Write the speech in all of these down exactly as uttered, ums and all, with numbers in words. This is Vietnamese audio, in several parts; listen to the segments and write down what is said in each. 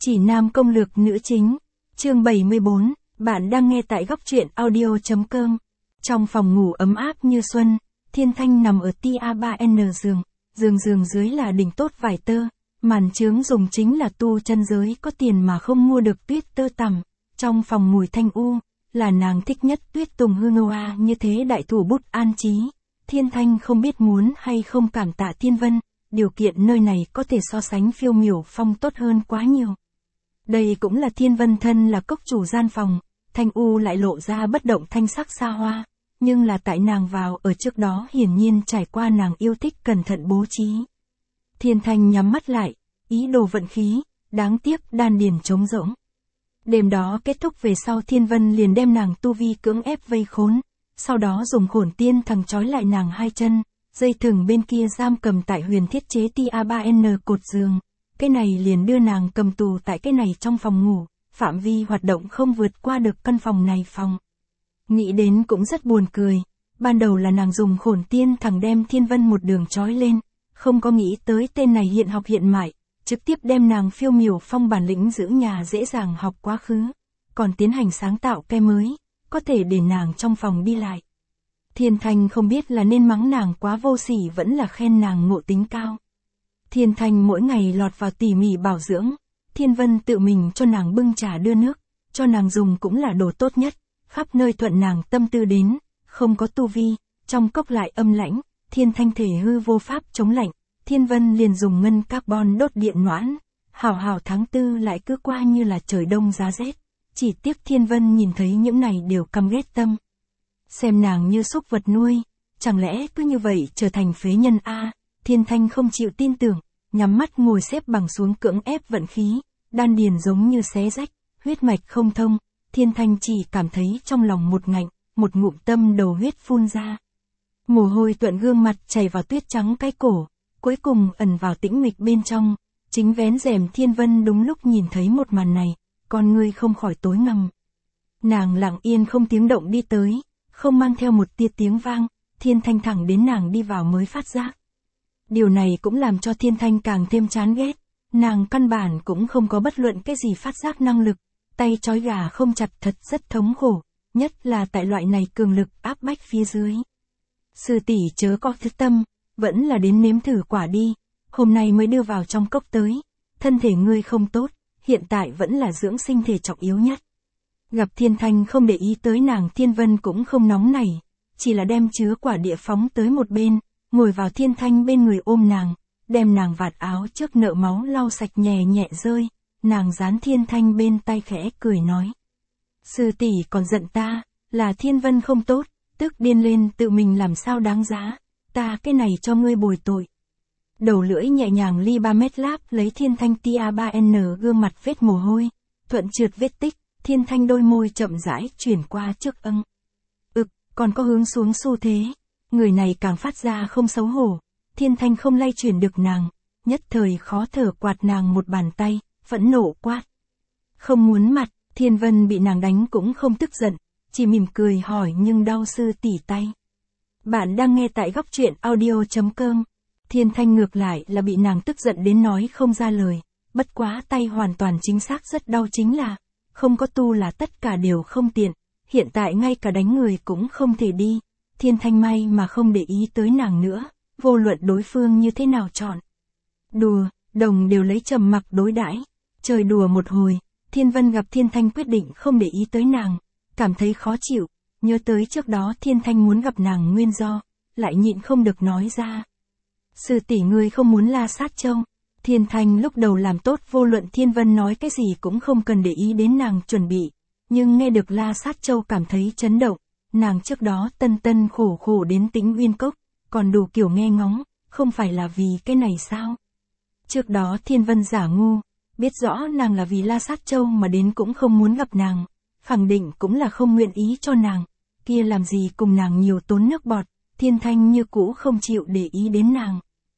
Chỉ nam công lược nữ chính, chương bảy mươi bốn, bạn đang nghe tại góc truyện audio.com. Trong phòng ngủ ấm áp như xuân, Thiên Thanh nằm ở T A ba N giường, giường giường dưới là đỉnh tốt vải tơ, màn chướng dùng chính là tu chân giới có tiền mà không mua được tuyết tơ tằm, trong phòng mùi thanh u, là nàng thích nhất tuyết tùng hương hoa như thế đại thủ bút an trí. Thiên Thanh không biết muốn hay không cảm tạ Thiên Vân, điều kiện nơi này có thể so sánh phiêu miểu phong tốt hơn quá nhiều. Đây cũng là Thiên Vân thân là cốc chủ gian phòng, thanh u lại lộ ra bất động thanh sắc xa hoa, nhưng là tại nàng vào ở trước đó hiển nhiên trải qua nàng yêu thích cẩn thận bố trí. Thiên Thanh nhắm mắt lại, ý đồ vận khí, đáng tiếc đan điền trống rỗng. Đêm đó kết thúc về sau Thiên Vân liền đem nàng tu vi cưỡng ép vây khốn, sau đó dùng khổn tiên thằng trói lại nàng hai chân, dây thừng bên kia giam cầm tại huyền thiết chế T A ba N cột giường. Cái này liền đưa nàng cầm tù tại cái này trong phòng ngủ, phạm vi hoạt động không vượt qua được căn phòng này phòng. Nghĩ đến cũng rất buồn cười, ban đầu là nàng dùng khổn tiên thằng đem Thiên Vân một đường trói lên, không có nghĩ tới tên này hiện học hiện mại, trực tiếp đem nàng phiêu miểu phong bản lĩnh giữ nhà dễ dàng học quá khứ, còn tiến hành sáng tạo cái mới, có thể để nàng trong phòng đi lại. Thiên Thanh không biết là nên mắng nàng quá vô sỉ vẫn là khen nàng ngộ tính cao. Thiên Thanh mỗi ngày lọt vào tỉ mỉ bảo dưỡng, Thiên Vân tự mình cho nàng bưng trà đưa nước, cho nàng dùng cũng là đồ tốt nhất, khắp nơi thuận nàng tâm tư đến, không có tu vi, trong cốc lại âm lãnh, Thiên Thanh thể hư vô pháp chống lạnh, Thiên Vân liền dùng ngân carbon đốt điện noãn, hào hào tháng tư lại cứ qua như là trời đông giá rét, chỉ tiếc Thiên Vân nhìn thấy những này đều căm ghét tâm. Xem nàng như súc vật nuôi, chẳng lẽ cứ như vậy trở thành phế nhân a? Thiên Thanh không chịu tin tưởng, nhắm mắt ngồi xếp bằng xuống cưỡng ép vận khí, đan điền giống như xé rách, huyết mạch không thông, Thiên Thanh chỉ cảm thấy trong lòng một ngạnh, một ngụm tâm đầu huyết phun ra. Mồ hôi tuận gương mặt chảy vào tuyết trắng cái cổ, cuối cùng ẩn vào tĩnh mịch bên trong, chính vén rèm Thiên Vân đúng lúc nhìn thấy một màn này, con ngươi không khỏi tối ngầm. Nàng lặng yên không tiếng động đi tới, không mang theo một tia tiếng vang, Thiên Thanh thẳng đến nàng đi vào mới phát giác. Điều này cũng làm cho Thiên Thanh càng thêm chán ghét, nàng căn bản cũng không có bất luận cái gì phát giác năng lực, tay trói gà không chặt thật rất thống khổ, nhất là tại loại này cường lực áp bách phía dưới. Sư tỷ chớ có thứ tâm, vẫn là đến nếm thử quả đi, hôm nay mới đưa vào trong cốc tới, thân thể ngươi không tốt, hiện tại vẫn là dưỡng sinh thể trọng yếu nhất. Gặp Thiên Thanh không để ý tới nàng, Thiên Vân cũng không nóng nảy, chỉ là đem chứa quả địa phóng tới một bên, ngồi vào Thiên Thanh bên người ôm nàng, đem nàng vạt áo trước nợ máu lau sạch nhẹ nhẹ rơi, nàng dán Thiên Thanh bên tay khẽ cười nói. Sư tỷ còn giận ta, là Thiên Vân không tốt, tức điên lên tự mình làm sao đáng giá, ta cái này cho ngươi bồi tội. Đầu lưỡi nhẹ nhàng ly ba mét láp lấy Thiên Thanh T A ba N gương mặt vết mồ hôi, thuận trượt vết tích, Thiên Thanh đôi môi chậm rãi chuyển qua trước âng. Ực, còn có hướng xuống xu thế. Người này càng phát ra không xấu hổ, Thiên Thanh không lay chuyển được nàng, nhất thời khó thở quạt nàng một bàn tay, phẫn nộ quát. Không muốn mặt, Thiên Vân bị nàng đánh cũng không tức giận, chỉ mỉm cười hỏi nhưng đau sư tỉ tay. Bạn đang nghe tại góc truyện audio.com. Thiên Thanh ngược lại là bị nàng tức giận đến nói không ra lời, bất quá tay hoàn toàn chính xác rất đau chính là, không có tu là tất cả đều không tiện, hiện tại ngay cả đánh người cũng không thể đi. Thiên Thanh may mà không để ý tới nàng nữa, vô luận đối phương như thế nào chọn. Đùa, đồng đều lấy trầm mặc đối đãi. Chơi đùa một hồi, Thiên Vân gặp Thiên Thanh quyết định không để ý tới nàng, cảm thấy khó chịu, nhớ tới trước đó Thiên Thanh muốn gặp nàng nguyên do, lại nhịn không được nói ra. Sư tỷ ngươi không muốn La Sát Châu. Thiên Thanh lúc đầu làm tốt vô luận Thiên Vân nói cái gì cũng không cần để ý đến nàng chuẩn bị, nhưng nghe được La Sát Châu cảm thấy chấn động. Nàng trước đó tân tân khổ khổ đến Tĩnh Uyên Cốc, còn đủ kiểu nghe ngóng, không phải là vì cái này sao? Trước đó Thiên Vân giả ngu, biết rõ nàng là vì La Sát Châu mà đến cũng không muốn gặp nàng, khẳng định cũng là không nguyện ý cho nàng, kia làm gì cùng nàng nhiều tốn nước bọt, Thiên Thanh như cũ không chịu để ý đến nàng.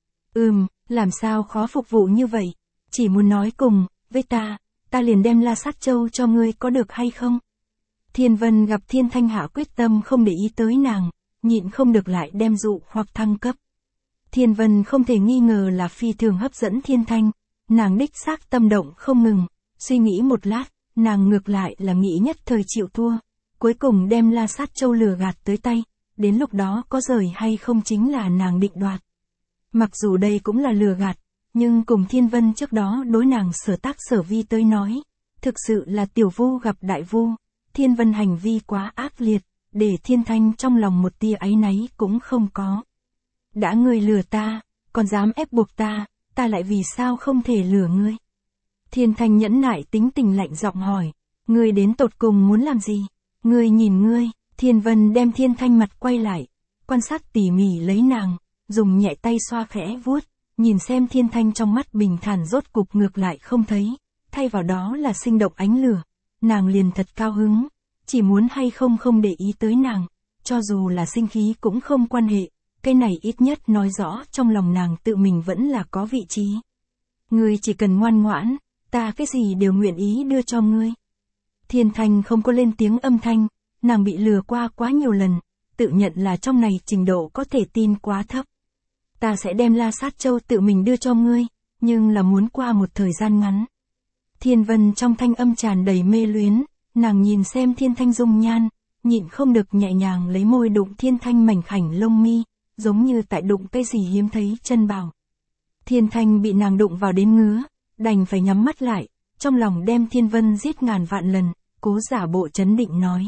Ừm, làm sao khó phục vụ như vậy, chỉ muốn nói cùng, với ta, ta liền đem La Sát Châu cho ngươi có được hay không? Thiên Vân gặp Thiên Thanh hạ quyết tâm không để ý tới nàng, nhịn không được lại đem dụ hoặc thăng cấp. Thiên Vân không thể nghi ngờ là phi thường hấp dẫn Thiên Thanh, nàng đích xác tâm động không ngừng, Suy nghĩ một lát, nàng ngược lại là nghĩ nhất thời chịu thua. Cuối cùng đem La Sát Châu lừa gạt tới tay, đến lúc đó có rời hay không chính là nàng định đoạt. Mặc dù đây cũng là lừa gạt, nhưng cùng Thiên Vân trước đó đối nàng sở tác sở vi tới nói, thực sự là tiểu vu gặp đại vu, Thiên Vân hành vi quá ác liệt, để Thiên Thanh trong lòng một tia áy náy cũng không có. Đã ngươi lừa ta, còn dám ép buộc ta, ta lại vì sao không thể lừa ngươi? Thiên Thanh nhẫn nại tính tình lạnh giọng hỏi, ngươi đến tột cùng muốn làm gì? Ngươi nhìn ngươi, Thiên Vân đem Thiên Thanh mặt quay lại, quan sát tỉ mỉ lấy nàng, dùng nhẹ tay xoa khẽ vuốt, nhìn xem Thiên Thanh trong mắt bình thản rốt cục ngược lại không thấy, thay vào đó là sinh động ánh lửa, nàng liền thật cao hứng, chỉ muốn hay không không để ý tới nàng, cho dù là sinh khí cũng không quan hệ, cái này ít nhất nói rõ trong lòng nàng tự mình vẫn là có vị trí. Ngươi chỉ cần ngoan ngoãn, ta cái gì đều nguyện ý đưa cho ngươi. Thiên Thanh không có lên tiếng âm thanh, nàng bị lừa qua quá nhiều lần, tự nhận là trong này trình độ có thể tin quá thấp. Ta sẽ đem La Sát Châu tự mình đưa cho ngươi, nhưng là muốn qua một thời gian ngắn. Thiên Vân trong thanh âm tràn đầy mê luyến, nàng nhìn xem Thiên Thanh dung nhan, nhịn không được nhẹ nhàng lấy môi đụng Thiên Thanh mảnh khảnh lông mi, giống như tại đụng cái gì hiếm thấy chân bảo. Thiên Thanh bị nàng đụng vào đến ngứa, đành phải nhắm mắt lại, trong lòng đem Thiên Vân giết ngàn vạn lần, cố giả bộ trấn định nói.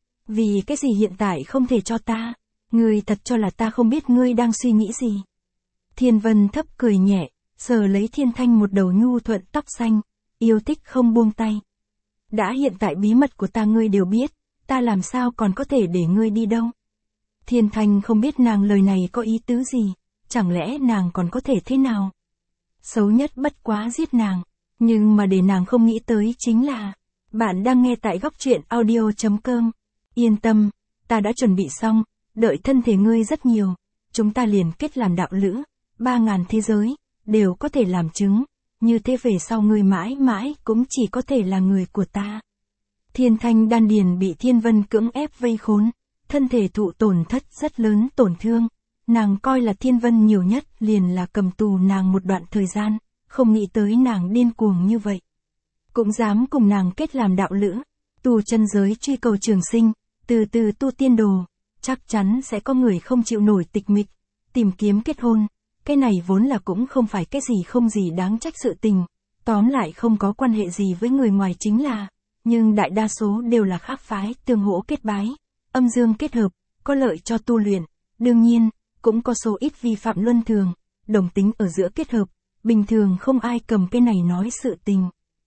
Vì cái gì hiện tại không thể cho ta? Ngươi thật cho là ta không biết ngươi đang suy nghĩ gì? Thiên Vân thấp cười nhẹ, sờ lấy Thiên Thanh một đầu nhu thuận tóc xanh, yêu thích không buông tay. Đã hiện tại bí mật của ta ngươi đều biết, ta làm sao còn có thể để ngươi đi đâu? Thiên Thanh không biết nàng lời này có ý tứ gì, chẳng lẽ nàng còn có thể thế nào? Xấu nhất bất quá giết nàng, nhưng mà để nàng không nghĩ tới chính là, bạn đang nghe tại góc truyện audio chấm com. Yên tâm, ta đã chuẩn bị xong, đợi thân thể ngươi rất nhiều, chúng ta liền kết làm đạo lữ, ba ngàn thế giới, đều có thể làm chứng, như thế về sau ngươi mãi mãi cũng chỉ có thể là người của ta. Thiên Thanh đan điền bị Thiên Vân cưỡng ép vây khốn, thân thể thụ tổn thất rất lớn tổn thương, nàng coi là Thiên Vân nhiều nhất liền là cầm tù nàng một đoạn thời gian, không nghĩ tới nàng điên cuồng như vậy. Cũng dám cùng nàng kết làm đạo lữ, tu chân giới truy cầu trường sinh, từ từ tu tiên đồ, chắc chắn sẽ có người không chịu nổi tịch mịch, tìm kiếm kết hôn, cái này vốn là cũng không phải cái gì không gì đáng trách sự tình, tóm lại không có quan hệ gì với người ngoài chính là, nhưng đại đa số đều là khác phái tương hỗ kết bái, âm dương kết hợp, có lợi cho tu luyện, đương nhiên, cũng có số ít vi phạm luân thường, đồng tính ở giữa kết hợp, bình thường không ai cầm cái này nói sự tình.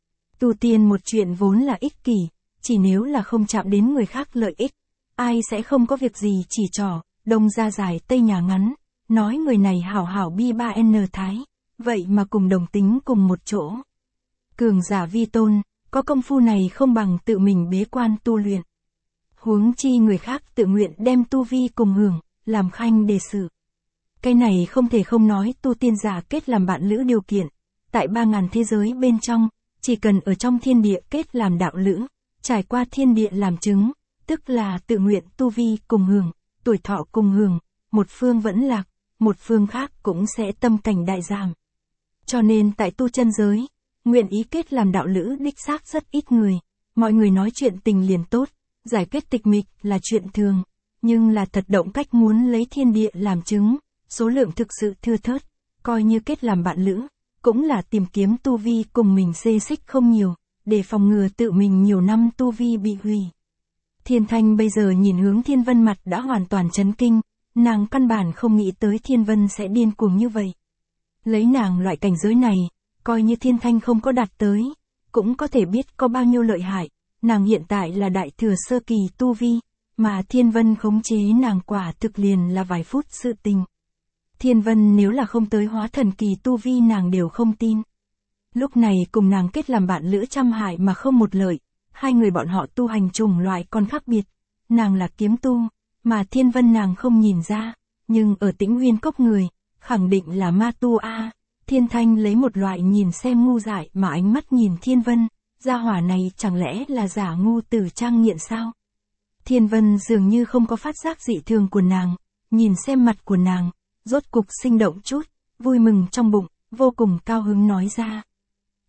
Tu tiên một chuyện vốn là ích kỷ, chỉ nếu là không chạm đến người khác lợi ích, ai sẽ không có việc gì chỉ trỏ, đông ra dài tây nhà ngắn, nói người này hảo hảo bi ba n thái, vậy mà cùng đồng tính cùng một chỗ. Cường giả vi tôn, có công phu này không bằng tự mình bế quan tu luyện. Huống chi người khác tự nguyện đem tu vi cùng hưởng, làm khanh đề sự. Cái này không thể không nói tu tiên giả kết làm bạn lữ điều kiện, tại ba ngàn thế giới bên trong, chỉ cần ở trong thiên địa kết làm đạo lữ, trải qua thiên địa làm chứng, tức là tự nguyện tu vi cùng hưởng, tuổi thọ cùng hưởng, một phương vẫn lạc, một phương khác cũng sẽ tâm cảnh đại giảm. Cho nên tại tu chân giới, nguyện ý kết làm đạo lữ đích xác rất ít người, mọi người nói chuyện tình liền tốt, giải quyết tịch mịch là chuyện thường, nhưng là thật động cách muốn lấy thiên địa làm chứng, số lượng thực sự thưa thớt, coi như kết làm bạn lữ, cũng là tìm kiếm tu vi cùng mình xê xích không nhiều, để phòng ngừa tự mình nhiều năm tu vi bị hủy. Thiên Thanh bây giờ nhìn hướng Thiên Vân mặt đã hoàn toàn chấn kinh, nàng căn bản không nghĩ tới Thiên Vân sẽ điên cuồng như vậy. Lấy nàng loại cảnh giới này, coi như Thiên Thanh không có đạt tới, cũng có thể biết có bao nhiêu lợi hại, nàng hiện tại là đại thừa sơ kỳ tu vi, mà Thiên Vân khống chế nàng quả thực liền là vài phút sự tình. Thiên Vân nếu là không tới hóa thần kỳ tu vi nàng đều không tin. Lúc này cùng nàng kết làm bạn lữ trăm hại mà không một lợi, hai người bọn họ tu hành chủng loại còn khác biệt, nàng là kiếm tu, mà Thiên Vân nàng không nhìn ra, nhưng ở Tĩnh Huyên Cốc người, khẳng định là ma tu a. Thiên Thanh lấy một loại nhìn xem ngu dại mà ánh mắt nhìn Thiên Vân, gia hỏa này chẳng lẽ là giả ngu tử trang nghiện sao? Thiên Vân dường như không có phát giác dị thường của nàng, nhìn xem mặt của nàng, rốt cục sinh động chút, vui mừng trong bụng, vô cùng cao hứng nói ra.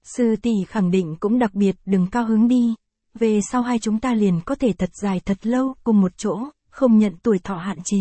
Sư tỷ khẳng định cũng đặc biệt đừng cao hứng đi. Về sau hai chúng ta liền có thể thật dài thật lâu cùng một chỗ, không nhận tuổi thọ hạn chế.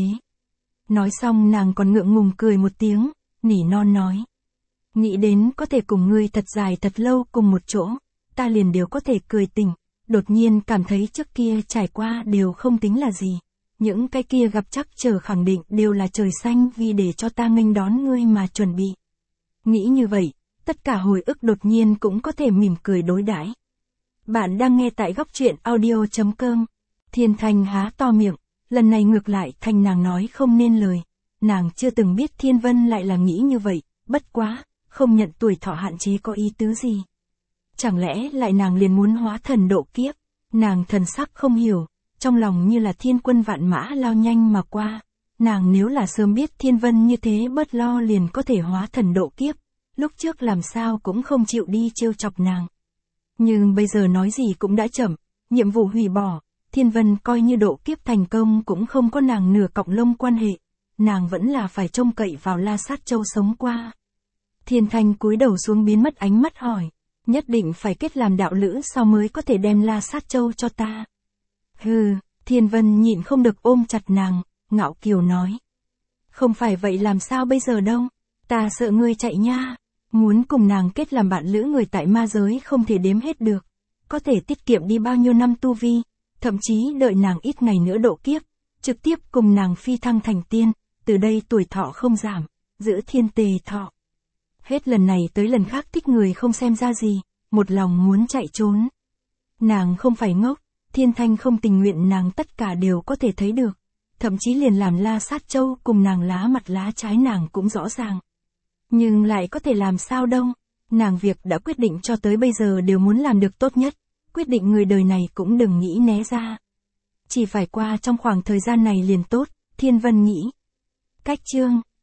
Nói xong nàng còn ngượng ngùng cười một tiếng, nỉ non nói. Nghĩ đến có thể cùng ngươi thật dài thật lâu cùng một chỗ, ta liền đều có thể cười tỉnh, đột nhiên cảm thấy trước kia trải qua đều không tính là gì. Những cái kia gặp chắc trở khẳng định đều là trời xanh vì để cho ta nghênh đón ngươi mà chuẩn bị. Nghĩ như vậy, tất cả hồi ức đột nhiên cũng có thể mỉm cười đối đãi. Bạn đang nghe tại góc truyện audio.com. Thiên Thanh há to miệng, lần này ngược lại thành nàng nói không nên lời. Nàng chưa từng biết Thiên Vân lại là nghĩ như vậy, bất quá, không nhận tuổi thọ hạn chế có ý tứ gì. Chẳng lẽ lại nàng liền muốn hóa thần độ kiếp, nàng thần sắc không hiểu, trong lòng như là thiên quân vạn mã lao nhanh mà qua. Nàng nếu là sớm biết Thiên Vân như thế bớt lo liền có thể hóa thần độ kiếp, lúc trước làm sao cũng không chịu đi trêu chọc nàng. Nhưng bây giờ nói gì cũng đã chậm, nhiệm vụ hủy bỏ, Thiên Vân coi như độ kiếp thành công cũng không có nàng nửa cọng lông quan hệ, nàng vẫn là phải trông cậy vào La Sát Châu sống qua. Thiên Thanh cúi đầu xuống biến mất ánh mắt hỏi, nhất định phải kết làm đạo lữ sao mới có thể đem La Sát Châu cho ta. Hừ, Thiên Vân nhịn không được ôm chặt nàng, ngạo kiều nói. Không phải vậy làm sao bây giờ đâu, ta sợ ngươi chạy nha. Muốn cùng nàng kết làm bạn lữ người tại ma giới không thể đếm hết được, có thể tiết kiệm đi bao nhiêu năm tu vi, thậm chí đợi nàng ít ngày nữa độ kiếp, trực tiếp cùng nàng phi thăng thành tiên, từ đây tuổi thọ không giảm, giữ thiên tề thọ. Hết lần này tới lần khác thích người không xem ra gì, một lòng muốn chạy trốn. Nàng không phải ngốc, Thiên Thanh không tình nguyện nàng tất cả đều có thể thấy được, thậm chí liền làm La Sát Châu cùng nàng lá mặt lá trái nàng cũng rõ ràng. Nhưng lại có thể làm sao đâu, nàng việc đã quyết định cho tới bây giờ đều muốn làm được tốt nhất, quyết định người đời này cũng đừng nghĩ né ra. Chỉ phải qua trong khoảng thời gian này liền tốt, Thiên Vân nghĩ. Cách chương